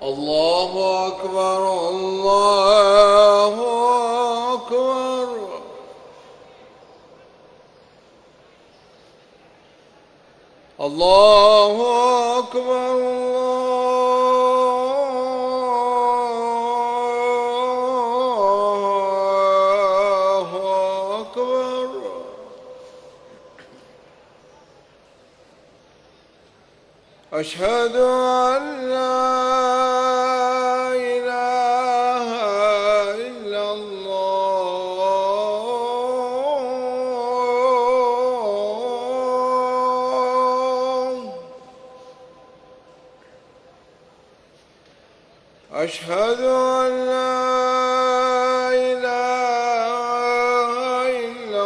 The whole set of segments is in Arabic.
الله أكبر الله أكبر. الله أكبر الله أكبر. أشهد أن لا إله إلا الله. أشهد أن لا إله إلا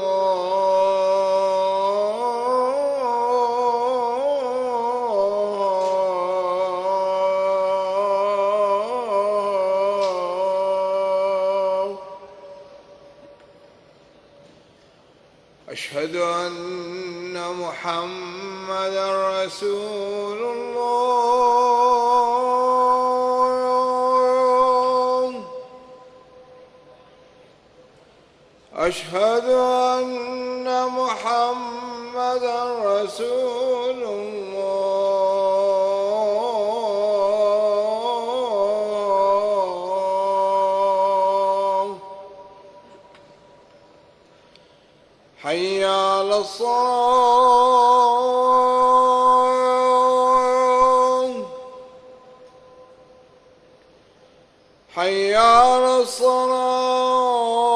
الله. أشهد أن محمدًا رسول الله. أشهد أن محمدًا رسول الله. حي على الصلاة. حي على الصلاة.